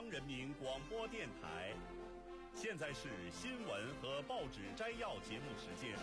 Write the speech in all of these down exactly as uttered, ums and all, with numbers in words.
央人民广播电台。现在是新闻和报纸摘要节目时间。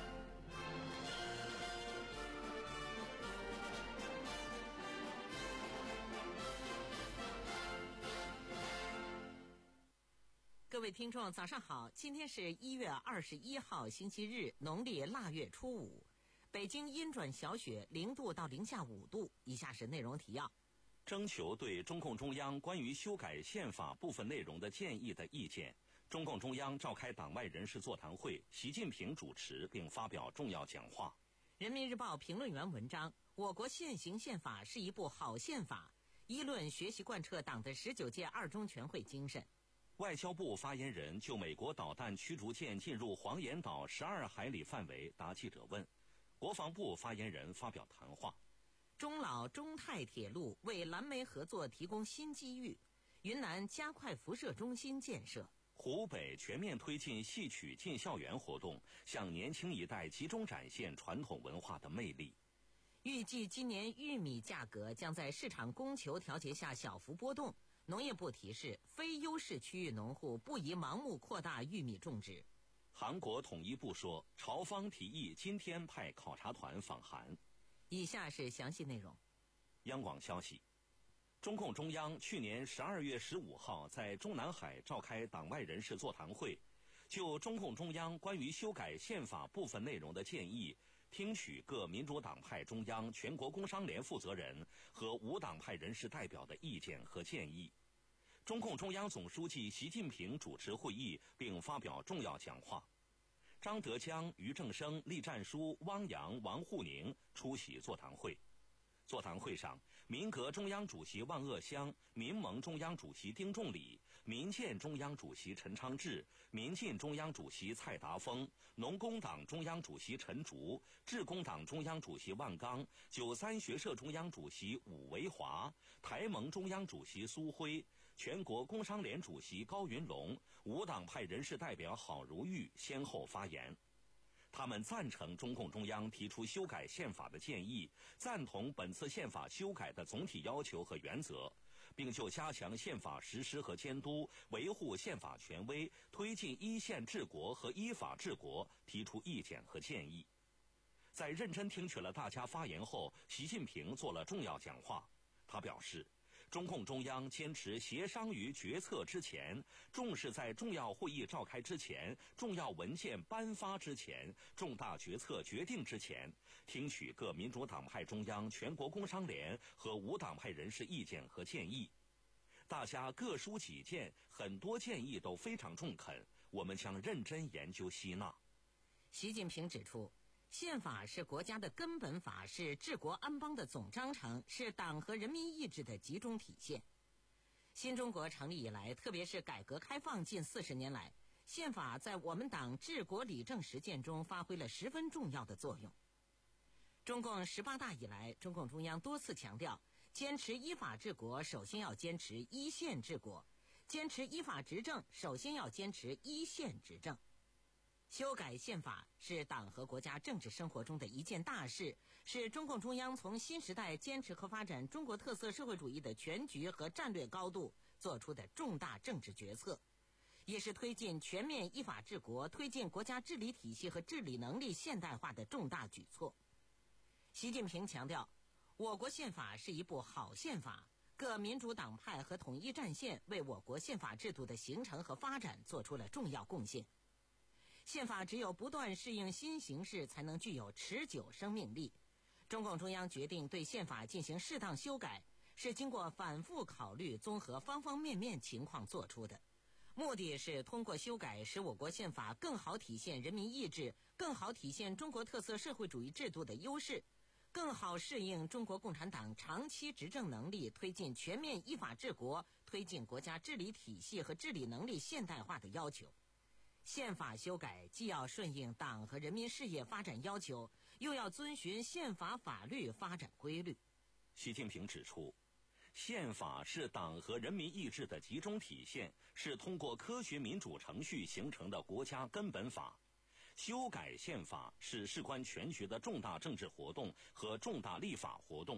各位听众早上好，今天是一月二十一号星期日，农历腊月初五。北京阴转小雪，零度到零下五度。以下是内容提要： 征求对中共中央关于修改宪法部分内容的建议的意见。中共中央召开党外人士座谈会，习近平主持并发表重要讲话。 人民日报评论员文章：我国现行宪法是一部好宪法，一论学习贯彻党的十九届二中全会精神。 外交部发言人就美国导弹驱逐舰进入黄岩岛十二海里范围答记者问。国防部发言人发表谈话。 中老中泰铁路为蓝莓合作提供新机遇，云南加快辐射中心建设。 湖北全面推进戏曲进校园活动，向年轻一代集中展现传统文化的魅力。 预计今年玉米价格将在市场供求调节下小幅波动。农业部提示，非优势区域农户不宜盲目扩大玉米种植。 韩国统一部说，朝方提议今天派考察团访韩。 以下是详细内容。 央广消息，中共中央去年十二月十五号在中南海召开党外人士座谈会，就中共中央关于修改宪法部分内容的建议，听取各民主党派中央全国工商联负责人和无党派人士代表的意见和建议。中共中央总书记习近平主持会议并发表重要讲话。张德江、俞正声、栗战书、汪洋、王沪宁出席座谈会。座谈会上，民革中央主席万鄂湘、民盟中央主席丁仲礼、民建中央主席陈昌志、民进中央主席蔡达峰、农工党中央主席陈竺、致公党中央主席万钢、九三学社中央主席伍维华、台盟中央主席苏辉、全国工商联主席高云龙、无党派人士代表郝如玉先后发言。他们赞成中共中央提出修改宪法的建议，赞同本次宪法修改的总体要求和原则，并就加强宪法实施和监督、维护宪法权威、推进依宪治国和依法治国提出意见和建议。在认真听取了大家发言后，习近平做了重要讲话。他表示，中共中央坚持协商于决策之前，重视在重要会议召开之前、重要文件颁发之前、重大决策决定之前，听取各民主党派中央全国工商联和无党派人士意见和建议。大家各抒己见，很多建议都非常中肯，我们将认真研究吸纳。 习近平指出，宪法是国家的根本法，是治国安邦的总章程，是党和人民意志的集中体现。新中国成立以来，特别是改革开放近四十年来，宪法在我们党治国理政实践中发挥了十分重要的作用。中共十八大以来，中共中央多次强调，坚持依法治国，首先要坚持依宪治国；坚持依法执政，首先要坚持依宪执政。修改宪法是党和国家政治生活中的一件大事，是中共中央从新时代坚持和发展中国特色社会主义的全局和战略高度做出的重大政治决策，也是推进全面依法治国、推进国家治理体系和治理能力现代化的重大举措。习近平强调，我国宪法是一部好宪法，各民主党派和统一战线为我国宪法制度的形成和发展做出了重要贡献。宪法只有不断适应新形势，才能具有持久生命力。中共中央决定对宪法进行适当修改，是经过反复考虑、综合方方面面情况做出的，目的是通过修改使我国宪法更好体现人民意志，更好体现中国特色社会主义制度的优势，更好适应中国共产党长期执政能力，推进全面依法治国，推进国家治理体系和治理能力现代化的要求。宪法修改既要顺应党和人民事业发展要求，又要遵循宪法法律发展规律。 习近平指出，宪法是党和人民意志的集中体现，是通过科学民主程序形成的国家根本法。修改宪法是事关全局的重大政治活动和重大立法活动，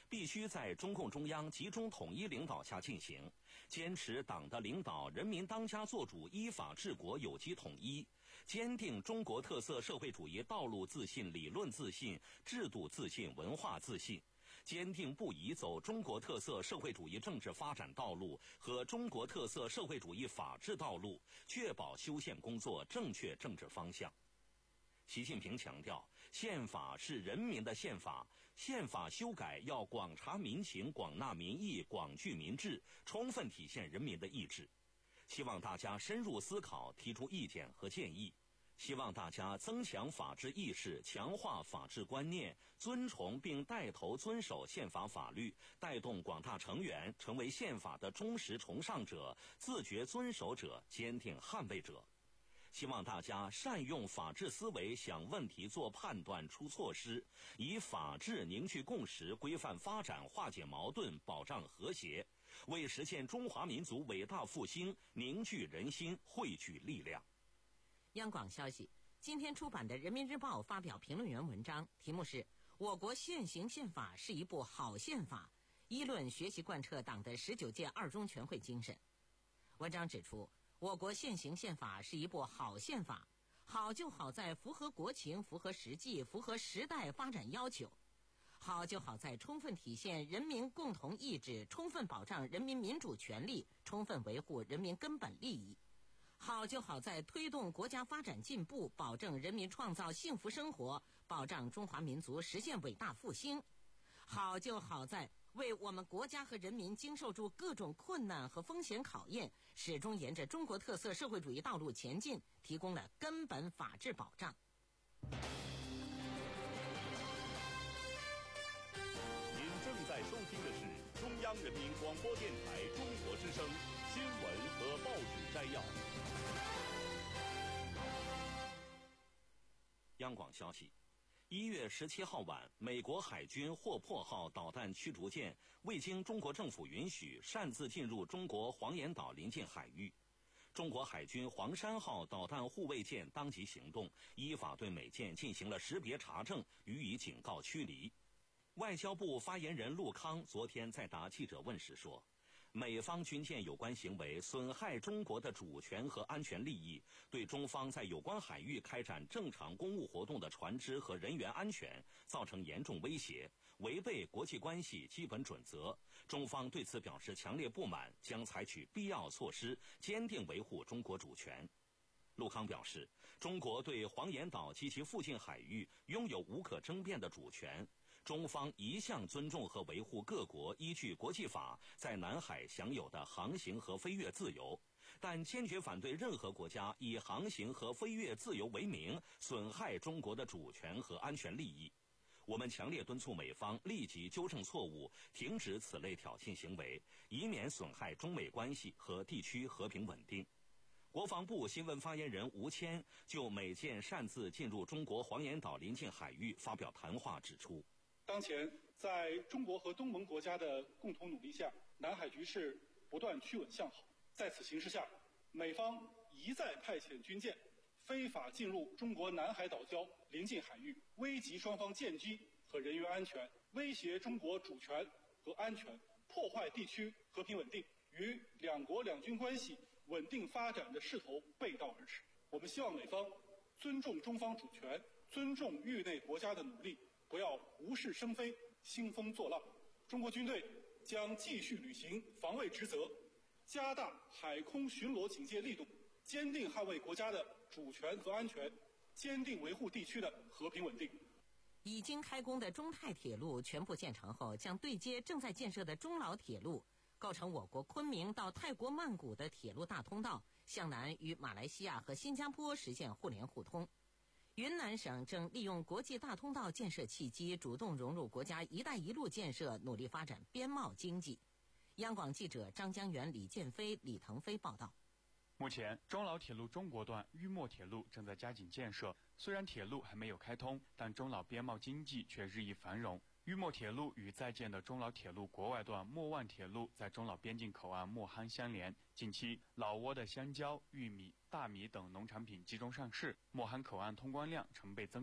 必须在中共中央集中统一领导下进行，坚持党的领导人民当家作主依法治国有机统一，坚定中国特色社会主义道路自信、理论自信、制度自信、文化自信，坚定不移走中国特色社会主义政治发展道路和中国特色社会主义法治道路，确保修宪工作正确政治方向。习近平强调，宪法是人民的宪法，宪法修改要广察民情、广纳民意、广聚民智，充分体现人民的意志。希望大家深入思考，提出意见和建议。希望大家增强法治意识，强化法治观念，尊崇并带头遵守宪法法律，带动广大成员成为宪法的忠实崇尚者、自觉遵守者、坚定捍卫者。希望大家善用法治思维，想问题、做判断、出措施，以法治凝聚共识，规范发展，化解矛盾，保障和谐，为实现中华民族伟大复兴凝聚人心、汇聚力量。 央广消息，今天出版的《人民日报》发表评论员文章，题目是《我国现行宪法是一部好宪法》，议论学习贯彻党的十九届二中全会精神。文章指出，我国现行宪法是一部好宪法，好就好在符合国情、符合实际、符合时代发展要求。好就好在充分体现人民共同意志，充分保障人民民主权利，充分维护人民根本利益。好就好在推动国家发展进步，保证人民创造幸福生活，保障中华民族实现伟大复兴。好就好在为我们国家和人民经受住各种困难和风险考验，始终沿着中国特色社会主义道路前进，提供了根本法治保障。 您正在收听的是中央人民广播电台中国之声新闻和报纸摘要。 央广消息，一月十七号晚，美国海军霍珀号导弹驱逐舰未经中国政府允许，擅自进入中国黄岩岛临近海域。中国海军黄山号导弹护卫舰当即行动，依法对美舰进行了识别查证，予以警告驱离。外交部发言人陆康昨天在答记者问时说，美方军舰有关行为损害中国的主权和安全利益，对中方在有关海域开展正常公务活动的船只和人员安全造成严重威胁，违背国际关系基本准则。中方对此表示强烈不满，将采取必要措施，坚定维护中国主权。陆康表示，中国对黄岩岛及其附近海域拥有无可争辩的主权，中方一向尊重和维护各国依据国际法在南海享有的航行和飞越自由，但坚决反对任何国家以航行和飞越自由为名，损害中国的主权和安全利益。我们强烈敦促美方立即纠正错误，停止此类挑衅行为，以免损害中美关系和地区和平稳定。国防部新闻发言人吴谦就美舰擅自进入中国黄岩岛临近海域发表谈话指出， 当前在中国和东盟国家的共同努力下，南海局势不断趋稳向好。在此形势下，美方一再派遣军舰非法进入中国南海岛礁临近海域，危及双方舰机和人员安全，威胁中国主权和安全，破坏地区和平稳定，与两国两军关系稳定发展的势头背道而驰。我们希望美方尊重中方主权，尊重域内国家的努力，不要无事生非、兴风作浪。中国军队将继续履行防卫职责，加大海空巡逻警戒力度，坚定捍卫国家的主权和安全，坚定维护地区的和平稳定。 已经开工的中泰铁路全部建成后，将对接正在建设的中老铁路，构成我国昆明到泰国曼谷的铁路大通道，向南与马来西亚和新加坡实现互联互通。云南省正利用国际大通道建设契机，主动融入国家“一带一路”建设，努力发展边贸经济。央广记者张江源、李建飞、李腾飞报道。 目前，中老铁路中国段渝墨铁路正在加紧建设。虽然铁路还没有开通，但中老边贸经济却日益繁荣。渝墨铁路与在建的中老铁路国外段墨万铁路在中老边境口岸墨夯相连。近期，老挝的香蕉、玉米、大米等农产品集中上市，墨夯口岸通关量成倍增长。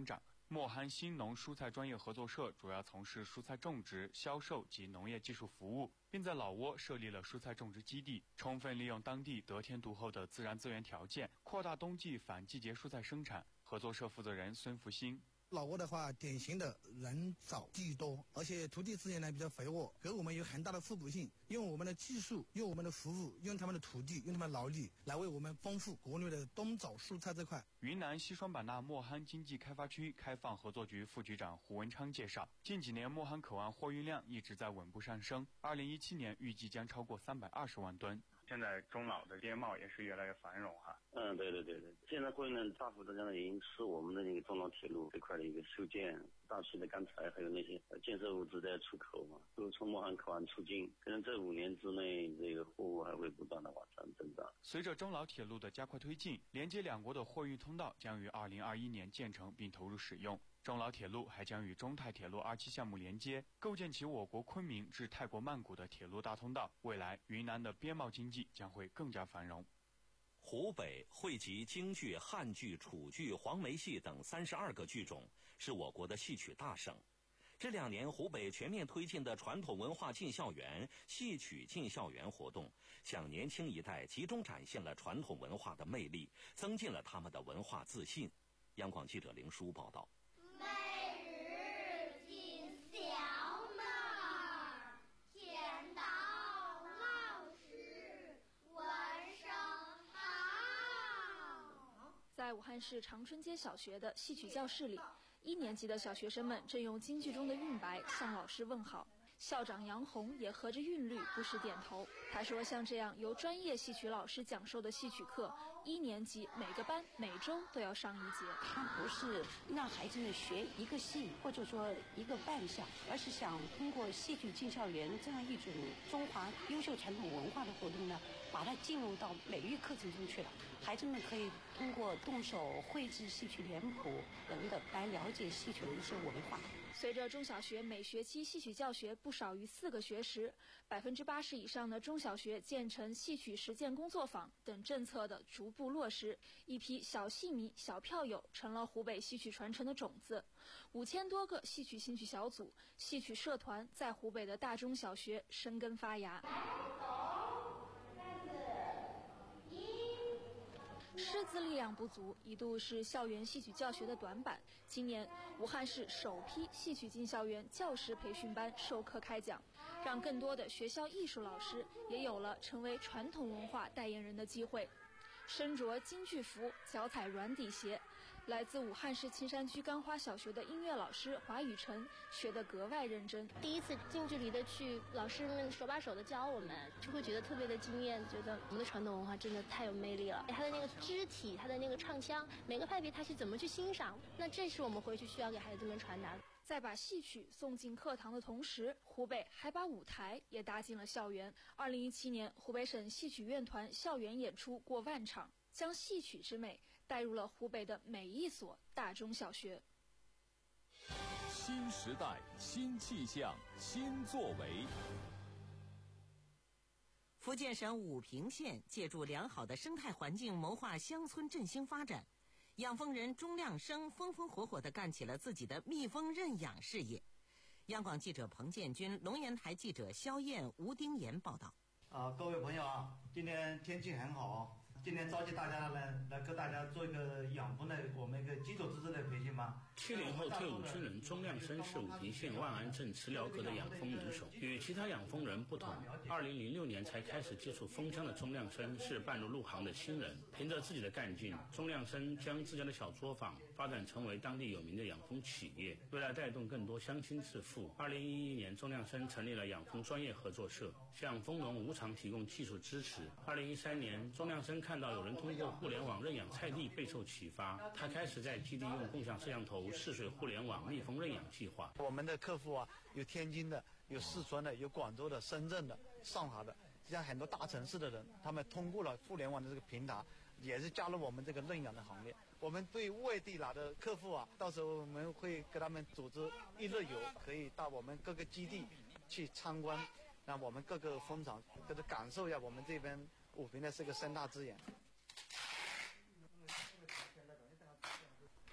墨憨新农蔬菜专业合作社主要从事蔬菜种植、销售及农业技术服务，并在老挝设立了蔬菜种植基地，充分利用当地得天独厚的自然资源条件，扩大冬季反季节蔬菜生产。合作社负责人孙福兴。 老挝的话，典型的人少地多，而且土地资源呢比较肥沃，给我们有很大的互补性。用我们的技术，用我们的服务，用他们的土地，用他们的劳力，来为我们丰富国内的冬枣蔬菜这块。 云南西双版纳墨憨经济开发区开放合作局副局长胡文昌介绍，近几年墨憨口岸货运量一直在稳步上升，二零一七年预计将超过三百二十万吨。 现在中老的边贸也是越来越繁荣哈。 嗯，对对对对，现在货运量大幅增加的原因是我们的那个中老铁路这块的一个修建，大批的钢材还有那些建设物资在出口嘛，都从墨憨口岸出境，可能这五年之内这个货物还会不断的往上增长。 随着中老铁路的加快推进，连接两国的货运通道将于二零二一年建成并投入使用。中老铁路还将与中泰铁路二期项目连接，构建起我国昆明至泰国曼谷的铁路大通道。未来，云南的边贸经济将会更加繁荣。 湖北汇集京剧、汉剧、楚剧、黄梅戏等三十二个剧种，是我国的戏曲大省。这两年，湖北全面推进的传统文化进校园、戏曲进校园活动，向年轻一代集中展现了传统文化的魅力，增进了他们的文化自信。央广记者林舒报道。 每日进小门，见到老师问声好。 在武汉市长春街小学的戏曲教室里，一年级的小学生们正用京剧中的韵白向老师问好。校长杨红也合着韵律不时点头。他说，像这样由专业戏曲老师讲授的戏曲课，一年级每个班每周都要上一节。 他不是让孩子们学一个戏或者说一个扮相，而是想通过戏剧进校园这样一种中华优秀传统文化的活动呢，把它进入到美育课程中去了。孩子们可以通过动手绘制戏曲脸谱等等来了解戏曲的一些文化。 随着中小学每学期戏曲教学不少于四个学时，百分之八十以上的中小学建成戏曲实践工作坊等政策的逐步落实，一批小戏迷、小票友成了湖北戏曲传承的种子。五千多个戏曲兴趣小组、戏曲社团在湖北的大中小学生根发芽。师资力量不足一度是校园戏曲教学的短板。今年，武汉市首批戏曲进校园教师培训班授课开讲，让更多的学校艺术老师也有了成为传统文化代言人的机会。身着京剧服，脚踩软底鞋，来自武汉市青山区钢花小学的音乐老师华雨辰学得格外认真。 第一次近距离的去，老师们手把手的教我们，就会觉得特别的惊艳，觉得我们的传统文化真的太有魅力了。他的那个肢体，他的那个唱腔，每个派别他是怎么去欣赏，那这是我们回去需要给孩子们传达的。 在把戏曲送进课堂的同时，湖北还把舞台也搭进了校园。二零一七年，湖北省戏曲院团校园演出过万场，将戏曲之美带入了湖北的每一所大中小学。 新时代，新气象，新作为。 福建省武平县借助良好的生态环境，谋划乡村振兴发展。养蜂人钟亮生风风火火地干起了自己的蜜蜂认养事业。央广记者彭建军、龙岩台记者肖燕、吴丁岩报道。 啊，各位朋友啊，今天天气很好，今天召集大家来来跟大家做一个养蜂的我们一个基础知识的培训吧。 七零后退伍军人钟亮生是武平县万安镇慈寮阁的养蜂能手。与其他养蜂人不同，二零零六年才开始接触蜂箱的钟亮生是半路入行的新人。凭着自己的干劲，钟亮生将自家的小作坊发展成为当地有名的养蜂企业。为了带动更多乡亲致富，二零一一年钟亮生成立了养蜂专业合作社，向蜂农无偿提供技术支持。二零一三年，钟亮生看到有人通过互联网认养菜地，备受启发，他开始在基地用共享摄像头试水互联网蜜蜂认养计划。 我们的客户啊，有天津的，有四川的，有广州的、深圳的、上海的，像很多大城市的人，他们通过了互联网的这个平台，也是加入我们这个认养的行列。我们对外地来的客户啊，到时候我们会给他们组织一日游，可以到我们各个基地去参观，让我们各个蜂场就是感受一下我们这边武平的这个生态资源。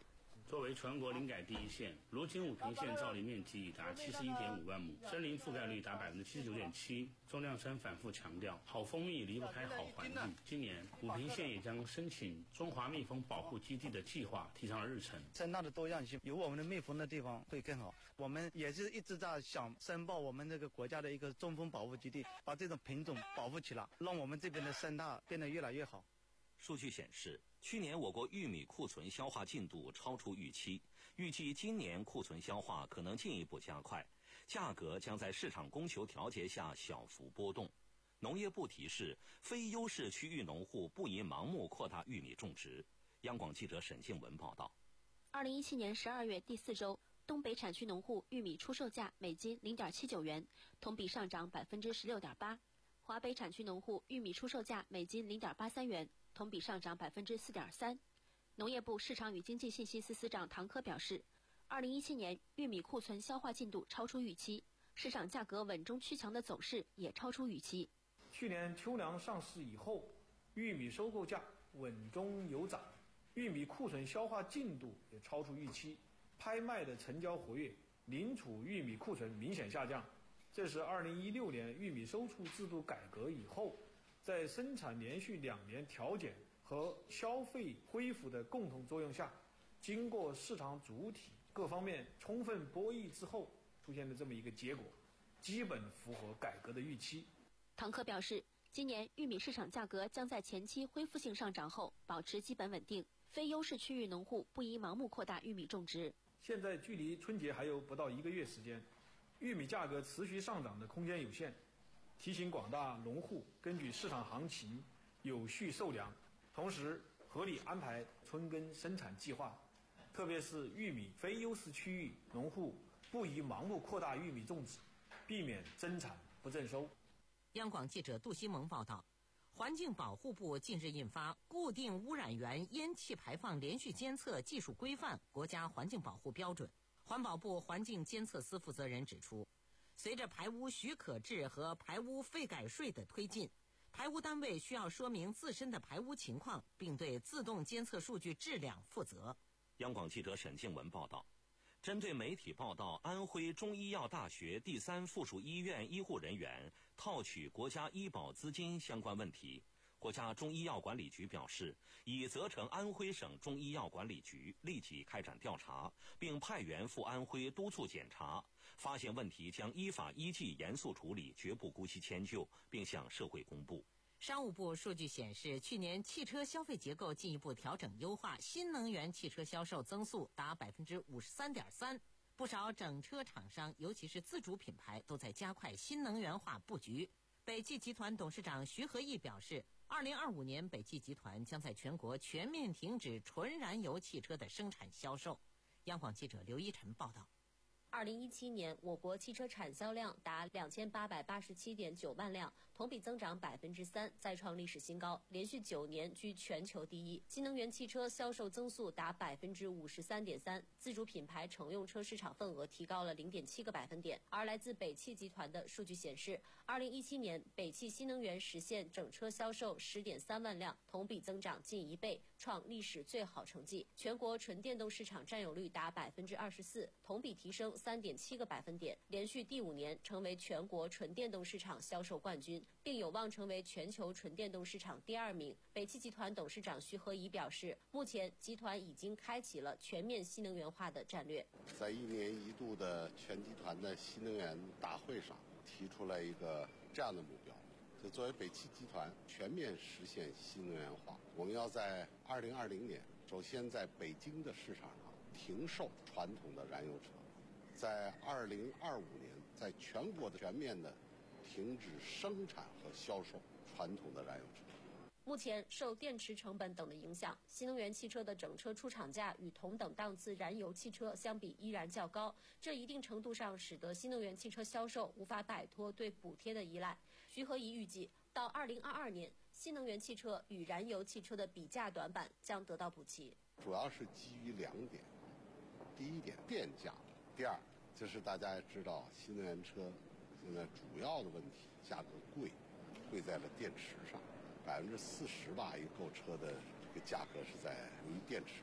作为全国林改第一县，如今武平县造林面积已达七十一点五万亩，森林覆盖率达百分之七十九点七。钟亮生反复强调，好蜂蜜离不开好环境。今年武平县也将申请中华蜜蜂保护基地的计划提上了日程。 生态的多样性，有我们的蜜蜂的地方会更好。我们也是一直在想申报我们这个国家的一个中蜂保护基地，把这种品种保护起来，让我们这边的生态变得越来越好。 数据显示，去年我国玉米库存消化进度超出预期，预计今年库存消化可能进一步加快，价格将在市场供求调节下小幅波动。农业部提示，非优势区域农户不宜盲目扩大玉米种植。央广记者沈静文报道。 二零一七年十二月第四周，东北产区农户玉米出售价每斤零点七九元，同比上涨百分之十六点八；华北产区农户玉米出售价每斤零点八三元，同比上涨百分之四点三。农业部市场与经济信息司司长唐科表示，二零一七年玉米库存消化进度超出预期，市场价格稳中趋强的走势也超出预期。 去年秋粮上市以后，玉米收购价稳中有涨，玉米库存消化进度也超出预期，拍卖的成交活跃，临储玉米库存明显下降。这是二零一六年玉米收储制度改革以后，在生产连续两年调减和消费恢复的共同作用下，经过市场主体各方面充分博弈之后，出现的这么一个结果，基本符合改革的预期。 唐科表示，今年玉米市场价格将在前期恢复性上涨后保持基本稳定，非优势区域农户不宜盲目扩大玉米种植。 现在距离春节还有不到一个月时间，玉米价格持续上涨的空间有限，提醒广大农户根据市场行情有序售粮，同时合理安排春耕生产计划，特别是玉米非优势区域农户不宜盲目扩大玉米种植，避免增产不增收。 央广记者杜西蒙报道，环境保护部近日印发《固定污染源烟气排放连续监测技术规范》国家环境保护标准。环保部环境监测司负责人指出，随着排污许可制和排污费改税的推进，排污单位需要说明自身的排污情况，并对自动监测数据质量负责。 央广记者沈静文报道，针对媒体报道安徽中医药大学第三附属医院医护人员套取国家医保资金相关问题，国家中医药管理局表示，已责成安徽省中医药管理局立即开展调查，并派员赴安徽督促检查，发现问题将依法依纪严肃处理，绝不姑息迁就，并向社会公布。 商务部数据显示，去年汽车消费结构进一步调整优化，新能源汽车销售增速达百分之五十三点三。不少整车厂商，尤其是自主品牌，都在加快新能源化布局。北汽集团董事长徐和义表示，二零二五年北汽集团将在全国全面停止纯燃油汽车的生产销售。央广记者刘一晨报道。 二零一七年，我国汽车产销量达两千八百八十七点九万辆，同比增长百分之三，再创历史新高，连续九年居全球第一。新能源汽车销售增速达百分之五十三点三，自主品牌乘用车市场份额提高了零点七个百分点。而来自北汽集团的数据显示，二零一七年北汽新能源实现整车销售十点三万辆，同比增长近一倍，创历史最好成绩。全国纯电动市场占有率达百分之二十四，同比提升三点七个百分点，连续第五年成为全国纯电动市场销售冠军，并有望成为全球纯电动市场第二名。北汽集团董事长徐和义表示，目前集团已经开启了全面新能源化的战略。 在一年一度的全集团的新能源大会上，提出了一个这样的目标，就作为北汽集团全面实现新能源化，我们要在二零二零年，首先在北京的市场上停售传统的燃油车。在二零二五年，在全国的全面的停止生产和销售传统的燃油车。 目前受电池成本等的影响，新能源汽车的整车出厂价与同等档次燃油汽车相比依然较高，这一定程度上使得新能源汽车销售无法摆脱对补贴的依赖。徐和义预计，到二零二二年，新能源汽车与燃油汽车的比价短板将得到补齐。 主要是基于两点，第一点电价，第二就是大家也知道，新能源车现在主要的问题价格贵，贵在了电池上，百分之四十吧，一个购车的这个价格是在由于电池的原因。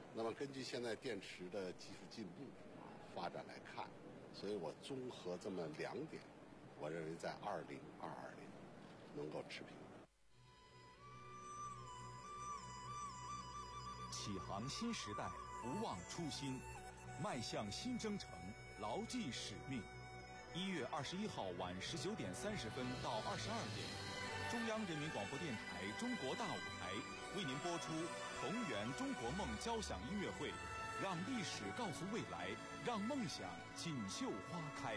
那么根据现在电池的技术进步发展来看，所以我综合这么两点，我认为在二零二二年能够持平。 启航新时代，不忘初心，迈向新征程，牢记使命。一月二十一号晚十九点三十分到二十二点，中央人民广播电台中国大舞台为您播出同圆中国梦交响音乐会，让历史告诉未来，让梦想锦绣花开。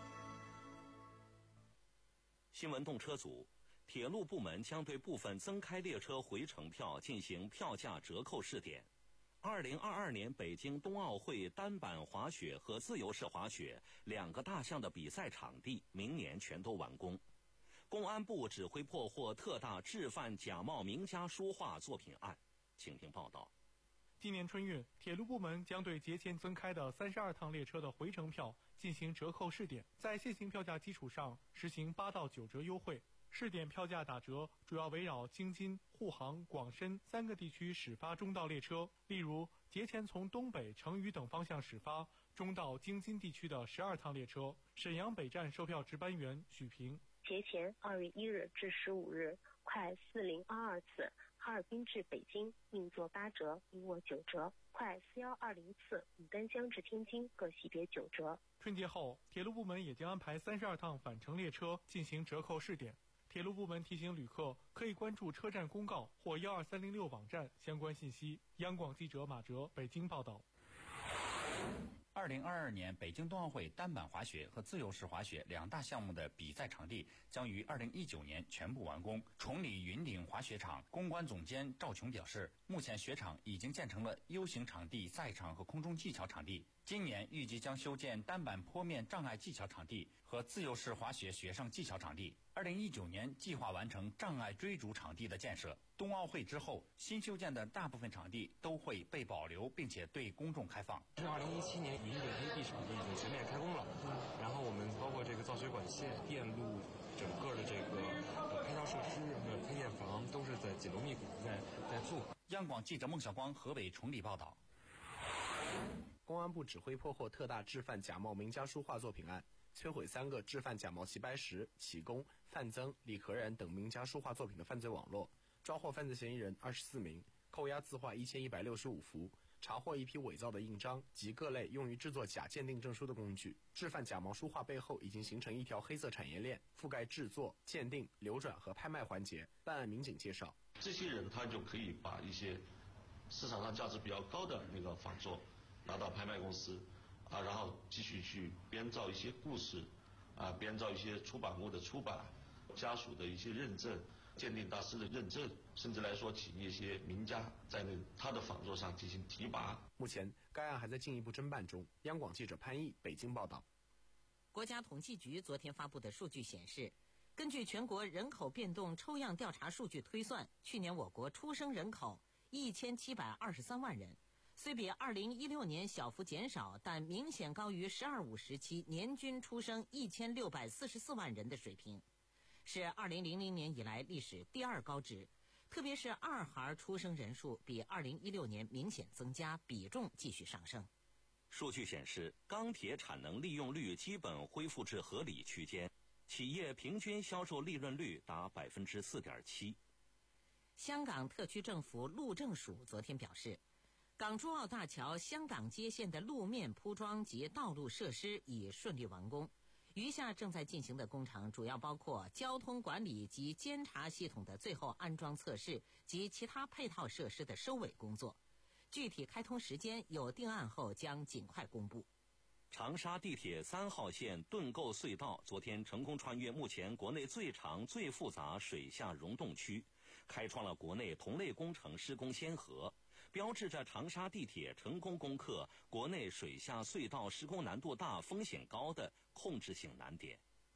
新闻动车组，铁路部门将对部分增开列车回程票进行票价折扣试点。二零二二年北京冬奥会单板滑雪和自由式滑雪两个大项的比赛场地明年全都完工。公安部指挥破获特大制贩假冒名家书画作品案，请听报道。 今年春运，铁路部门将对节前增开的三十二趟列车的回程票进行折扣试点，在现行票价基础上实行八到九折优惠。试点票价打折主要围绕京津、沪杭、广深三个地区始发中到列车，例如节前从东北、成渝等方向始发中到京津地区的十二趟列车，沈阳北站售票值班员许平。 节前二月一日至十五日，快四零二二次哈尔滨至北京另作八折，一卧九折；快四幺二零次牡丹江至天津各系别九折。 春节后，铁路部门也将安排三十二趟返程列车进行折扣试点。铁路部门提醒旅客可以关注车站公告或幺二三零六网站相关信息。央广记者马哲北京报道。 二零二二年北京冬奥会单板滑雪和自由式滑雪两大项目的比赛场地将于二零一九年全部完工。崇礼云顶滑雪场公关总监赵琼表示，目前雪场已经建成了 U 型场地、赛场和空中技巧场地。今年预计将修建单板坡面障碍技巧场地和自由式滑雪雪上技巧场地。二零一九年计划完成障碍追逐场地的建设。冬奥会之后，新修建的大部分场地都会被保留，并且对公众开放。 二零一七年云顶 A B 场地已经全面开工了，然后我们包括这个造雪管线、电路，整个的这个呃配套设施、呃配电房都是在紧锣密鼓在在做。 央广记者孟晓光河北崇礼报道。 公安部指挥破获特大制贩假冒名家书画作品案，摧毁三个制贩假冒齐白石、启功、范增、李可染等名家书画作品的犯罪网络，抓获犯罪嫌疑人二十四名，扣押字画一千一百六十五幅，查获一批伪造的印章及各类用于制作假鉴定证书的工具。制贩假冒书画背后已经形成一条黑色产业链，覆盖制作、鉴定、流转和拍卖环节。办案民警介绍， 这些人他就可以把一些市场上价值比较高的那个仿作拿到拍卖公司啊，然后继续去编造一些故事啊，编造一些出版物的出版、家属的一些认证、鉴定大师的认证，甚至来说请一些名家在那他的仿作上进行提拔。 目前该案还在进一步侦办中。央广记者潘毅北京报道。 国家统计局昨天发布的数据显示，根据全国人口变动抽样调查数据推算，去年我国出生人口一千七百二十三万人。虽比二零一六年小幅减少，但明显高于“十二五”时期年均出生一千六百四十四万人的水平，是二零零零年以来历史第二高值。特别是二孩出生人数比二零一六年明显增加，比重继续上升。 数据显示，钢铁产能利用率基本恢复至合理区间，企业平均销售利润率达百分之四点七。 香港特区政府路政署昨天表示，港珠澳大桥香港接线的路面铺装及道路设施已顺利完工，余下正在进行的工程主要包括交通管理及监察系统的最后安装测试及其他配套设施的收尾工作。具体开通时间有定案后将尽快公布。 长沙地铁三号线盾构隧道昨天成功穿越目前国内最长最复杂水下溶洞区，开创了国内同类工程施工先河，标志着长沙地铁成功攻克国内水下隧道施工难度大、风险高的控制性难点。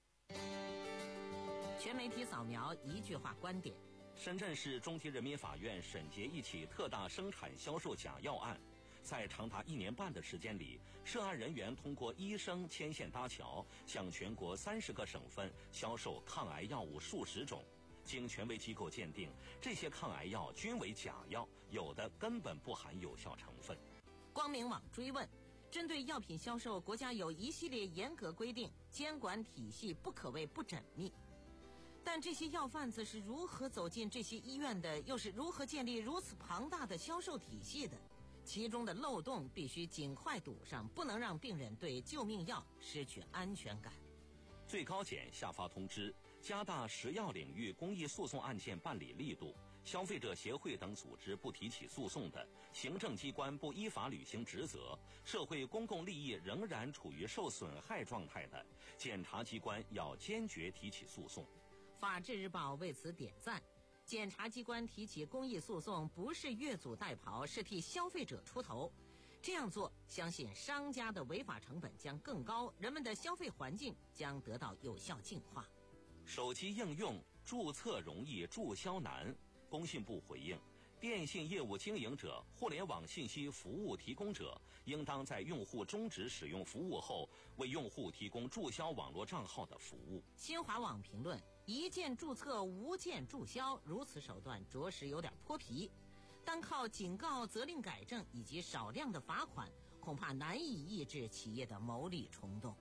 全媒体扫描一句话观点。 深圳市中级人民法院审结一起特大生产销售假药案，在长达一年半的时间里，涉案人员通过医生牵线搭桥，向全国三十个省份销售抗癌药物数十种， 经权威机构鉴定，这些抗癌药均为假药，有的根本不含有效成分。 光明网追问，针对药品销售，国家有一系列严格规定，监管体系不可谓不缜密。但这些药贩子是如何走进这些医院的，又是如何建立如此庞大的销售体系的？其中的漏洞必须尽快堵上，不能让病人对救命药失去安全感。 最高检下发通知，加大食药领域公益诉讼案件办理力度，消费者协会等组织不提起诉讼的，行政机关不依法履行职责，社会公共利益仍然处于受损害状态的，检察机关要坚决提起诉讼。 法制日报为此点赞，检察机关提起公益诉讼不是越俎代庖，是替消费者出头。这样做，相信商家的违法成本将更高，人们的消费环境将得到有效净化。 手机应用注册容易注销难，工信部回应，电信业务经营者、互联网信息服务提供者应当在用户终止使用服务后，为用户提供注销网络账号的服务。 新华网评论，一键注册无键注销，如此手段着实有点泼皮，单靠警告、责令改正以及少量的罚款，恐怕难以抑制企业的牟利冲动。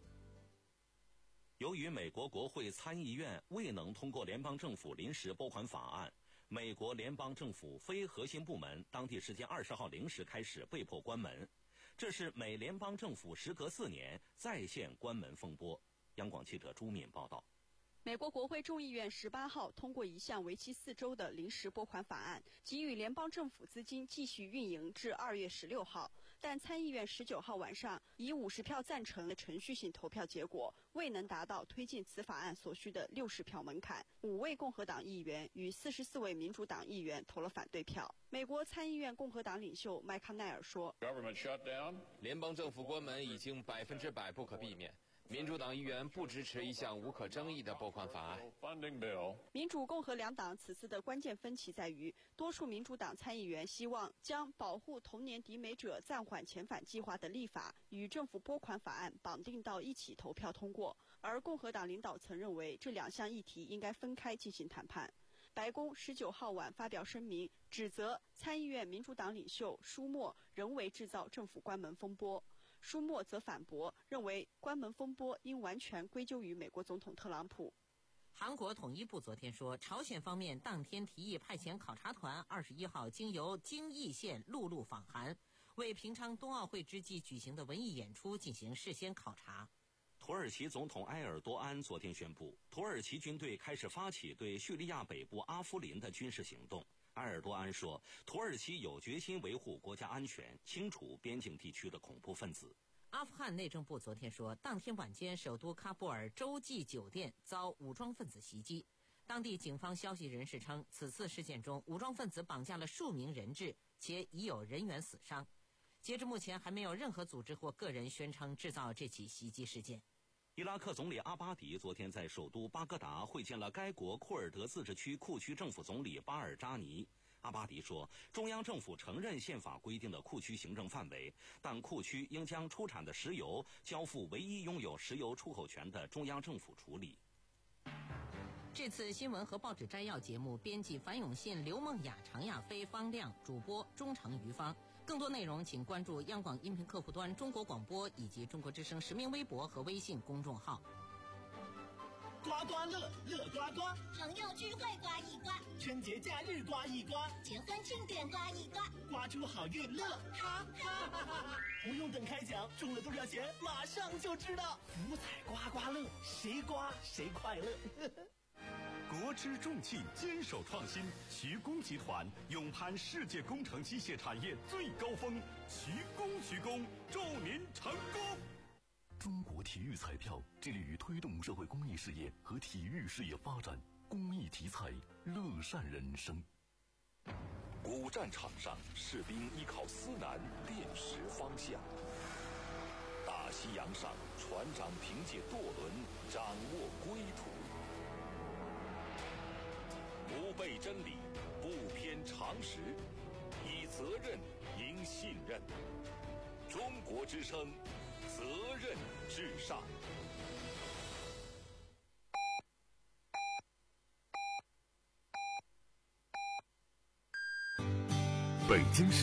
由于美国国会参议院未能通过联邦政府临时拨款法案，美国联邦政府非核心部门当地时间二十号零时开始被迫关门，这是美联邦政府时隔四年再现关门风波。央广记者朱敏报道。 美国国会众议院十八号通过一项为期四周的临时拨款法案，给予联邦政府资金继续运营至二月十六号。但参议院十九号晚上以五十票赞成的程序性投票结果，未能达到推进此法案所需的六十票门槛。五位共和党议员与四十四位民主党议员投了反对票。美国参议院共和党领袖麦康奈尔说：“ 联邦政府关门已经百分之百不可避免。”民主党议员不支持一项无可争议的拨款法案。 民主共和两党此次的关键分歧在于，多数民主党参议员希望将保护童年抵美者暂缓遣返计划的立法与政府拨款法案绑定到一起投票通过，而共和党领导层认为这两项议题应该分开进行谈判。白宫十九号晚发表声明，指责参议院民主党领袖舒默人为制造政府关门风波。舒默则反驳，认为关门风波应完全归咎于美国总统特朗普。 韩国统一部昨天说，朝鲜方面当天提议派遣考察团二十一号经由京义县陆路访韩，为平昌冬奥会之际举行的文艺演出进行事先考察。 土耳其总统埃尔多安昨天宣布，土耳其军队开始发起对叙利亚北部阿夫林的军事行动。埃尔多安说，土耳其有决心维护国家安全，清除边境地区的恐怖分子。 阿富汗内政部昨天说，当天晚间首都喀布尔洲际酒店遭武装分子袭击。当地警方消息人士称，此次事件中武装分子绑架了数名人质，且已有人员死伤。截至目前，还没有任何组织或个人宣称制造这起袭击事件。 伊拉克总理阿巴迪昨天在首都巴格达会见了该国库尔德自治区库区政府总理巴尔扎尼。阿巴迪说，中央政府承认宪法规定的库区行政范围，但库区应将出产的石油交付唯一拥有石油出口权的中央政府处理。 这次新闻和报纸摘要节目，编辑樊永信、刘梦雅、常亚飞、方亮，主播钟诚、于芳。更多内容请关注央广音频客户端、中国广播以及中国之声实名微博和微信公众号。 刮刮乐，乐刮刮， 朋友聚会刮一刮， 春节假日刮一刮， 结婚庆典刮一刮， 刮出好运乐，哈哈哈哈！不用等开奖，中了多少钱马上就知道。福彩刮刮乐，谁刮谁快乐。 国之重器坚守创新，徐工集团勇攀世界工程机械产业最高峰，徐工徐工，祝您成功！ 中国体育彩票致力于推动社会公益事业和体育事业发展，公益题材，乐善人生。 古战场上，士兵依靠思南辨识方向；大西洋上，船长凭借舵轮掌握归途。不背真理，不偏常识，以责任赢信任。中国之声，责任至上。 北京市